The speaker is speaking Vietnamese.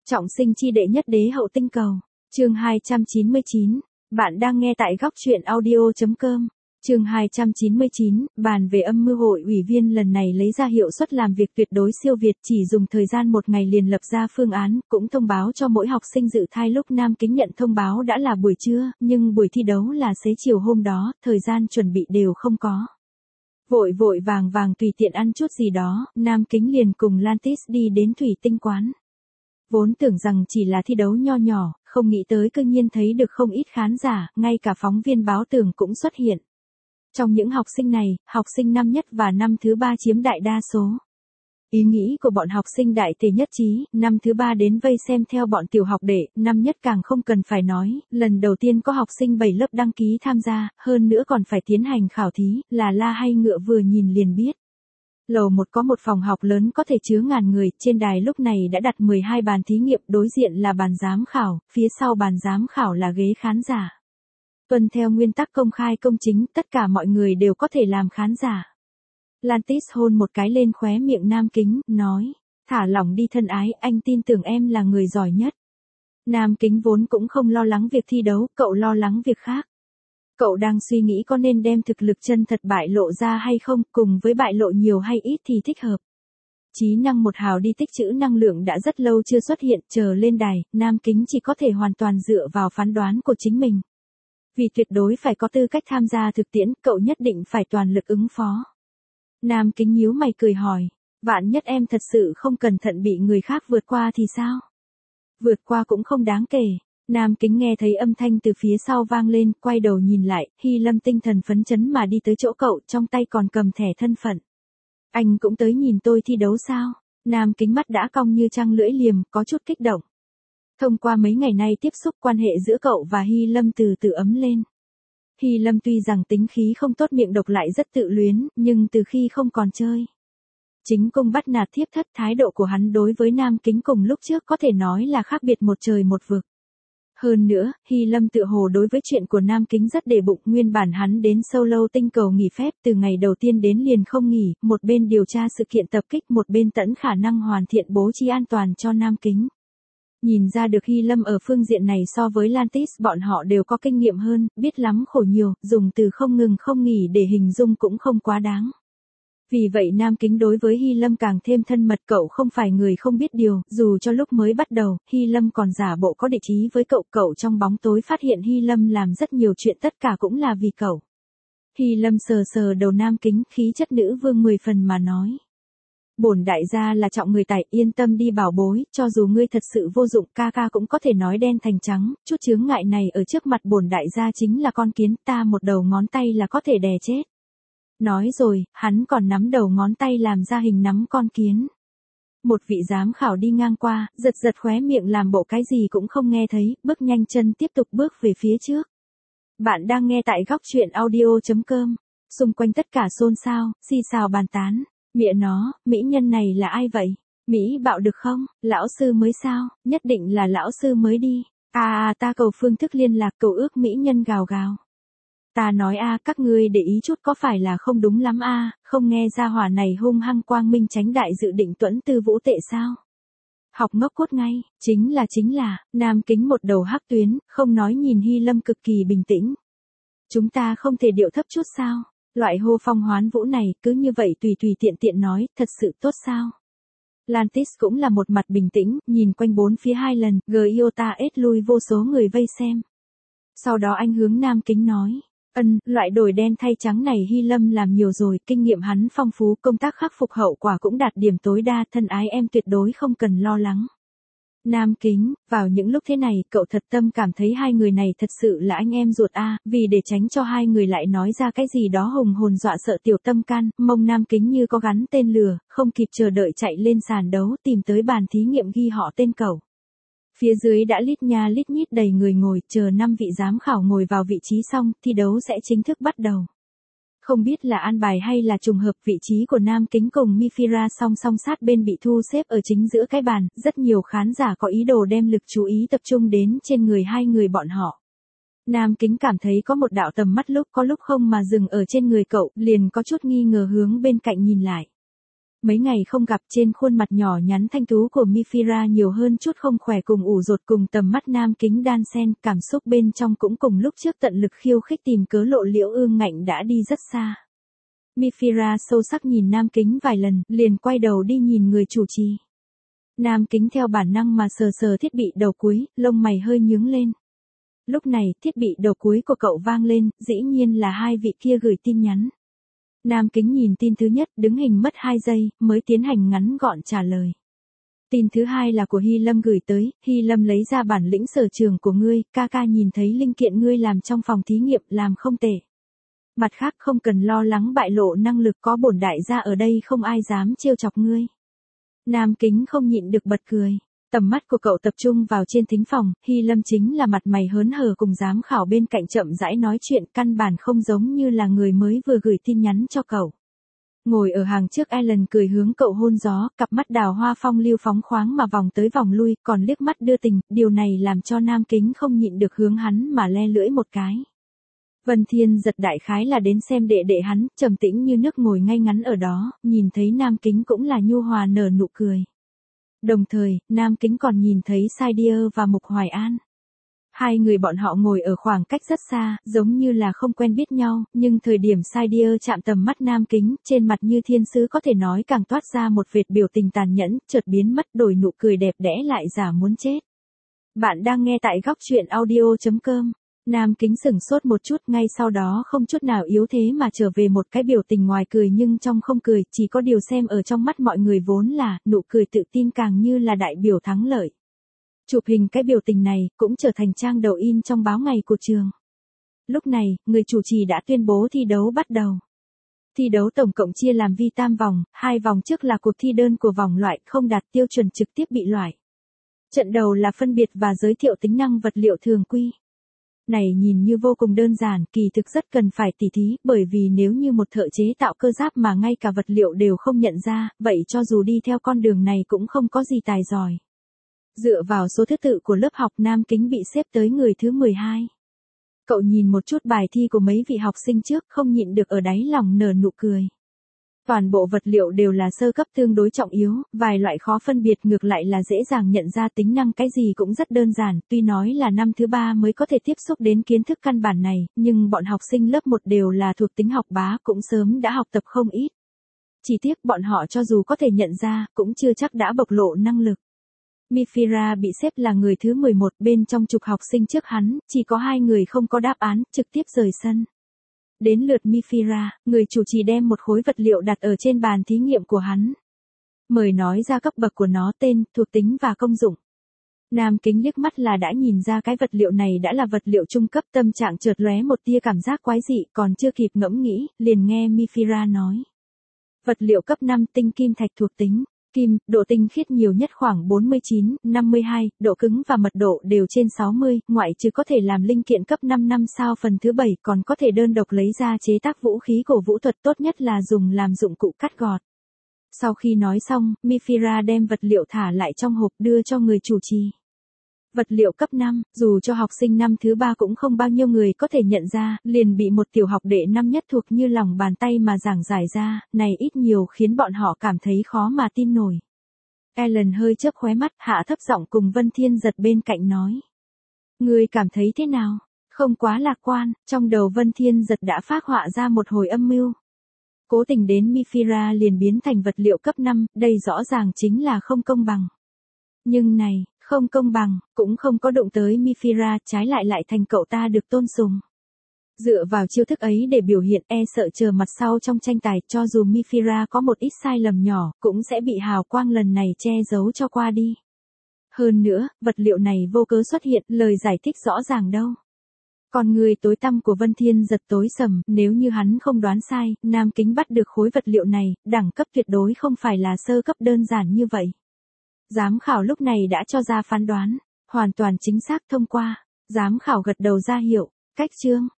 Trọng sinh chi đệ nhất đế hậu tinh cầu. Chương 299. Bạn đang nghe tại góc truyện audio.com. Chương 299, bàn về âm mưu hội ủy viên lần này lấy ra hiệu suất làm việc tuyệt đối siêu việt, chỉ dùng thời gian một ngày liền lập ra phương án, cũng thông báo cho mỗi học sinh dự thai. Lúc Nam Kính nhận thông báo đã là buổi trưa, nhưng buổi thi đấu là xế chiều hôm đó, thời gian chuẩn bị đều không có. Vội vội vàng vàng tùy tiện ăn chút gì đó, Nam Kính liền cùng Lantis đi đến thủy tinh quán. Vốn tưởng rằng chỉ là thi đấu nho nhỏ, không nghĩ tới cư nhiên thấy được không ít khán giả, ngay cả phóng viên báo tường cũng xuất hiện. Trong những học sinh này, học sinh năm nhất và năm thứ ba chiếm đại đa số. Ý nghĩ của bọn học sinh đại tề nhất trí, năm thứ ba đến vây xem theo bọn tiểu học đệ, năm nhất càng không cần phải nói, lần đầu tiên có học sinh 7 lớp đăng ký tham gia, hơn nữa còn phải tiến hành khảo thí, là la hay ngựa vừa nhìn liền biết. Lầu 1 có một phòng học lớn có thể chứa ngàn người, trên đài lúc này đã đặt 12 bàn thí nghiệm, đối diện là bàn giám khảo, phía sau bàn giám khảo là ghế khán giả. Tuân theo nguyên tắc công khai công chính, tất cả mọi người đều có thể làm khán giả. Lantis hôn một cái lên khóe miệng Nam Kính, nói, thả lỏng đi thân ái, anh tin tưởng em là người giỏi nhất. Nam Kính vốn cũng không lo lắng việc thi đấu, cậu lo lắng việc khác. Cậu đang suy nghĩ có nên đem thực lực chân thật bại lộ ra hay không, cùng với bại lộ nhiều hay ít thì thích hợp. Trí năng một hào đi tích trữ năng lượng đã rất lâu chưa xuất hiện, chờ lên đài, Nam Kính chỉ có thể hoàn toàn dựa vào phán đoán của chính mình. Vì tuyệt đối phải có tư cách tham gia thực tiễn, cậu nhất định phải toàn lực ứng phó. Nam Kính nhíu mày cười hỏi, vạn nhất em thật sự không cẩn thận bị người khác vượt qua thì sao? Vượt qua cũng không đáng kể. Nam Kính nghe thấy âm thanh từ phía sau vang lên, quay đầu nhìn lại, Hy Lâm tinh thần phấn chấn mà đi tới chỗ cậu, trong tay còn cầm thẻ thân phận. Anh cũng tới nhìn tôi thi đấu sao? Nam Kính mắt đã cong như trăng lưỡi liềm, có chút kích động. Thông qua mấy ngày nay tiếp xúc, quan hệ giữa cậu và Hy Lâm từ từ ấm lên. Hy Lâm tuy rằng tính khí không tốt, miệng độc lại rất tự luyến, nhưng từ khi không còn chơi chính cung bắt nạt thiếp thất, thái độ của hắn đối với Nam Kính cùng lúc trước có thể nói là khác biệt một trời một vực. Hơn nữa, Hy Lâm tự hồ đối với chuyện của Nam Kính rất để bụng, nguyên bản hắn đến Solo tinh cầu nghỉ phép, từ ngày đầu tiên đến liền không nghỉ, một bên điều tra sự kiện tập kích, một bên tận khả năng hoàn thiện bố trí an toàn cho Nam Kính. Nhìn ra được Hy Lâm ở phương diện này so với Lantis bọn họ đều có kinh nghiệm hơn, biết lắm khổ nhiều, dùng từ không ngừng không nghỉ để hình dung cũng không quá đáng. Vì vậy Nam Kính đối với Hy Lâm càng thêm thân mật, cậu không phải người không biết điều, dù cho lúc mới bắt đầu, Hy Lâm còn giả bộ có địch ý với cậu trong bóng tối phát hiện Hy Lâm làm rất nhiều chuyện, tất cả cũng là vì cậu. Hy Lâm sờ sờ đầu Nam Kính, khí chất nữ vương 10 phần mà nói. Bổn đại gia là trọng người tài, yên tâm đi bảo bối, cho dù ngươi thật sự vô dụng, ca ca cũng có thể nói đen thành trắng, chút chướng ngại này ở trước mặt bổn đại gia chính là con kiến, ta một đầu ngón tay là có thể đè chết. Nói rồi, hắn còn nắm đầu ngón tay làm ra hình nắm con kiến. Một vị giám khảo đi ngang qua, giật giật khóe miệng làm bộ cái gì cũng không nghe thấy, bước nhanh chân tiếp tục bước về phía trước. Bạn đang nghe tại góc truyện audio.com. Xung quanh tất cả xôn xao, xì xào bàn tán. Mẹ nó, mỹ nhân này là ai vậy? Mỹ bạo được không? Lão sư mới sao? Nhất định là lão sư mới đi. Ta cầu phương thức liên lạc, cầu ước mỹ nhân gào gào. Ta nói các ngươi để ý chút có phải là không đúng lắm không nghe ra hỏa này hung hăng quang minh tránh đại dự định tuẫn tư vũ tệ sao? Học ngốc cốt ngay, chính là, Nam Kính một đầu hắc tuyến, không nói nhìn Hy Lâm cực kỳ bình tĩnh. Chúng ta không thể điệu thấp chút sao? Loại hô phong hoán vũ này, cứ như vậy tùy tiện nói, thật sự tốt sao? Lantis cũng là một mặt bình tĩnh, nhìn quanh bốn phía 2 lần, Giota ết lui vô số người vây xem. Sau đó anh hướng Nam Kính nói, loại đổi đen thay trắng này Hy Lâm làm nhiều rồi, kinh nghiệm hắn phong phú, công tác khắc phục hậu quả cũng đạt điểm tối đa, thân ái em tuyệt đối không cần lo lắng. Nam Kính, vào những lúc thế này, cậu thật tâm cảm thấy hai người này thật sự là anh em ruột vì để tránh cho hai người lại nói ra cái gì đó hùng hồn dọa sợ tiểu tâm can, mông Nam Kính như có gắn tên lừa, không kịp chờ đợi chạy lên sàn đấu, tìm tới bàn thí nghiệm ghi họ tên cậu. Phía dưới đã lít nha lít nhít đầy người ngồi, chờ 5 vị giám khảo ngồi vào vị trí xong, thi đấu sẽ chính thức bắt đầu. Không biết là an bài hay là trùng hợp, vị trí của Nam Kính cùng Mifira song song sát bên bị thu xếp ở chính giữa cái bàn, rất nhiều khán giả có ý đồ đem lực chú ý tập trung đến trên người hai người bọn họ. Nam Kính cảm thấy có một đạo tầm mắt lúc có lúc không mà dừng ở trên người cậu, liền có chút nghi ngờ hướng bên cạnh nhìn lại. Mấy ngày không gặp, trên khuôn mặt nhỏ nhắn thanh tú của Mifira nhiều hơn chút không khỏe cùng ủ rột cùng tầm mắt nam kính đan xen, cảm xúc bên trong cũng cùng lúc trước tận lực khiêu khích tìm cớ lộ liễu ương ngạnh đã đi rất xa. Mifira sâu sắc nhìn nam kính vài lần, liền quay đầu đi nhìn người chủ trì. Nam kính theo bản năng mà sờ sờ thiết bị đầu cuối, lông mày hơi nhướng lên. Lúc này, thiết bị đầu cuối của cậu vang lên, dĩ nhiên là hai vị kia gửi tin nhắn. Nam kính nhìn tin thứ nhất, đứng hình mất 2 giây, mới tiến hành ngắn gọn trả lời. Tin thứ hai là của Hy Lâm gửi tới, Hy Lâm lấy ra bản lĩnh sở trường của ngươi, ca ca nhìn thấy linh kiện ngươi làm trong phòng thí nghiệm, làm không tệ. Mặt khác không cần lo lắng bại lộ năng lực, có bổn đại gia ở đây không ai dám trêu chọc ngươi. Nam kính không nhịn được bật cười. Tầm mắt của cậu tập trung vào trên thính phòng, Hy Lâm chính là mặt mày hớn hở cùng giám khảo bên cạnh chậm rãi nói chuyện, căn bản không giống như là người mới vừa gửi tin nhắn cho cậu. Ngồi ở hàng trước Ellen cười hướng cậu hôn gió, cặp mắt đào hoa phong lưu phóng khoáng mà vòng tới vòng lui, còn liếc mắt đưa tình, điều này làm cho nam kính không nhịn được hướng hắn mà le lưỡi một cái. Vân Thiên giật đại khái là đến xem đệ đệ hắn, trầm tĩnh như nước ngồi ngay ngắn ở đó, nhìn thấy nam kính cũng là nhu hòa nở nụ cười. Đồng thời, nam kính còn nhìn thấy Saidier và Mục Hoài An. Hai người bọn họ ngồi ở khoảng cách rất xa, giống như là không quen biết nhau, nhưng thời điểm Saidier chạm tầm mắt nam kính, trên mặt như thiên sứ có thể nói càng toát ra một vệt biểu tình tàn nhẫn, chợt biến mất đổi nụ cười đẹp đẽ lại giả muốn chết. Bạn đang nghe tại góc truyện audio.com. Nam kính sửng sốt một chút, ngay sau đó không chút nào yếu thế mà trở về một cái biểu tình ngoài cười nhưng trong không cười, chỉ có điều xem ở trong mắt mọi người vốn là, nụ cười tự tin càng như là đại biểu thắng lợi. Chụp hình cái biểu tình này, cũng trở thành trang đầu in trong báo ngày của trường. Lúc này, người chủ trì đã tuyên bố thi đấu bắt đầu. Thi đấu tổng cộng chia làm vi tam vòng, 2 vòng trước là cuộc thi đơn của vòng loại không đạt tiêu chuẩn trực tiếp bị loại. Trận đầu là phân biệt và giới thiệu tính năng vật liệu thường quy. Này nhìn như vô cùng đơn giản, kỳ thực rất cần phải tỉ thí, bởi vì nếu như một thợ chế tạo cơ giáp mà ngay cả vật liệu đều không nhận ra, vậy cho dù đi theo con đường này cũng không có gì tài giỏi. Dựa vào số thứ tự của lớp học, nam kính bị xếp tới người thứ 12. Cậu nhìn một chút bài thi của mấy vị học sinh trước, không nhịn được ở đáy lòng nở nụ cười. Toàn bộ vật liệu đều là sơ cấp tương đối trọng yếu, vài loại khó phân biệt ngược lại là dễ dàng nhận ra, tính năng cái gì cũng rất đơn giản, tuy nói là năm thứ 3 mới có thể tiếp xúc đến kiến thức căn bản này, nhưng bọn học sinh lớp 1 đều là thuộc tính học bá cũng sớm đã học tập không ít. Chỉ tiếc bọn họ cho dù có thể nhận ra, cũng chưa chắc đã bộc lộ năng lực. Mifira bị xếp là người thứ 11 bên trong chục học sinh trước hắn, chỉ có 2 người không có đáp án, trực tiếp rời sân. Đến lượt Mifira, người chủ trì đem một khối vật liệu đặt ở trên bàn thí nghiệm của hắn. Mời nói ra cấp bậc của nó, tên, thuộc tính và công dụng. Nam kính liếc mắt là đã nhìn ra cái vật liệu này đã là vật liệu trung cấp, tâm trạng chợt lóe một tia cảm giác quái dị, còn chưa kịp ngẫm nghĩ, liền nghe Mifira nói. Vật liệu cấp 5 tinh kim thạch thuộc tính. Kim, độ tinh khiết nhiều nhất khoảng 49, 52, độ cứng và mật độ đều trên 60, ngoại trừ có thể làm linh kiện cấp 5 năm sao phần thứ 7 còn có thể đơn độc lấy ra chế tác vũ khí cổ vũ thuật, tốt nhất là dùng làm dụng cụ cắt gọt. Sau khi nói xong, Mifira đem vật liệu thả lại trong hộp đưa cho người chủ trì. Vật liệu cấp 5, dù cho học sinh năm thứ 3 cũng không bao nhiêu người có thể nhận ra, liền bị một tiểu học đệ năm nhất thuộc như lòng bàn tay mà giảng giải ra, này ít nhiều khiến bọn họ cảm thấy khó mà tin nổi. Ellen hơi chớp khóe mắt, hạ thấp giọng cùng Vân Thiên giật bên cạnh nói. Ngươi cảm thấy thế nào? Không quá lạc quan, trong đầu Vân Thiên giật đã phác họa ra một hồi âm mưu. Cố tình đến Mifira liền biến thành vật liệu cấp 5, đây rõ ràng chính là không công bằng. Nhưng này, không công bằng, cũng không có đụng tới Mifira, trái lại lại thành cậu ta được tôn sùng. Dựa vào chiêu thức ấy để biểu hiện, e sợ chờ mặt sau trong tranh tài, cho dù Mifira có một ít sai lầm nhỏ, cũng sẽ bị hào quang lần này che giấu cho qua đi. Hơn nữa, vật liệu này vô cớ xuất hiện, lời giải thích rõ ràng đâu. Con người tối tăm của Vân Thiên giật tối sầm, nếu như hắn không đoán sai, Nam kính bắt được khối vật liệu này, đẳng cấp tuyệt đối không phải là sơ cấp đơn giản như vậy. Giám khảo lúc này đã cho ra phán đoán, hoàn toàn chính xác thông qua. Giám khảo gật đầu ra hiệu, cách chương.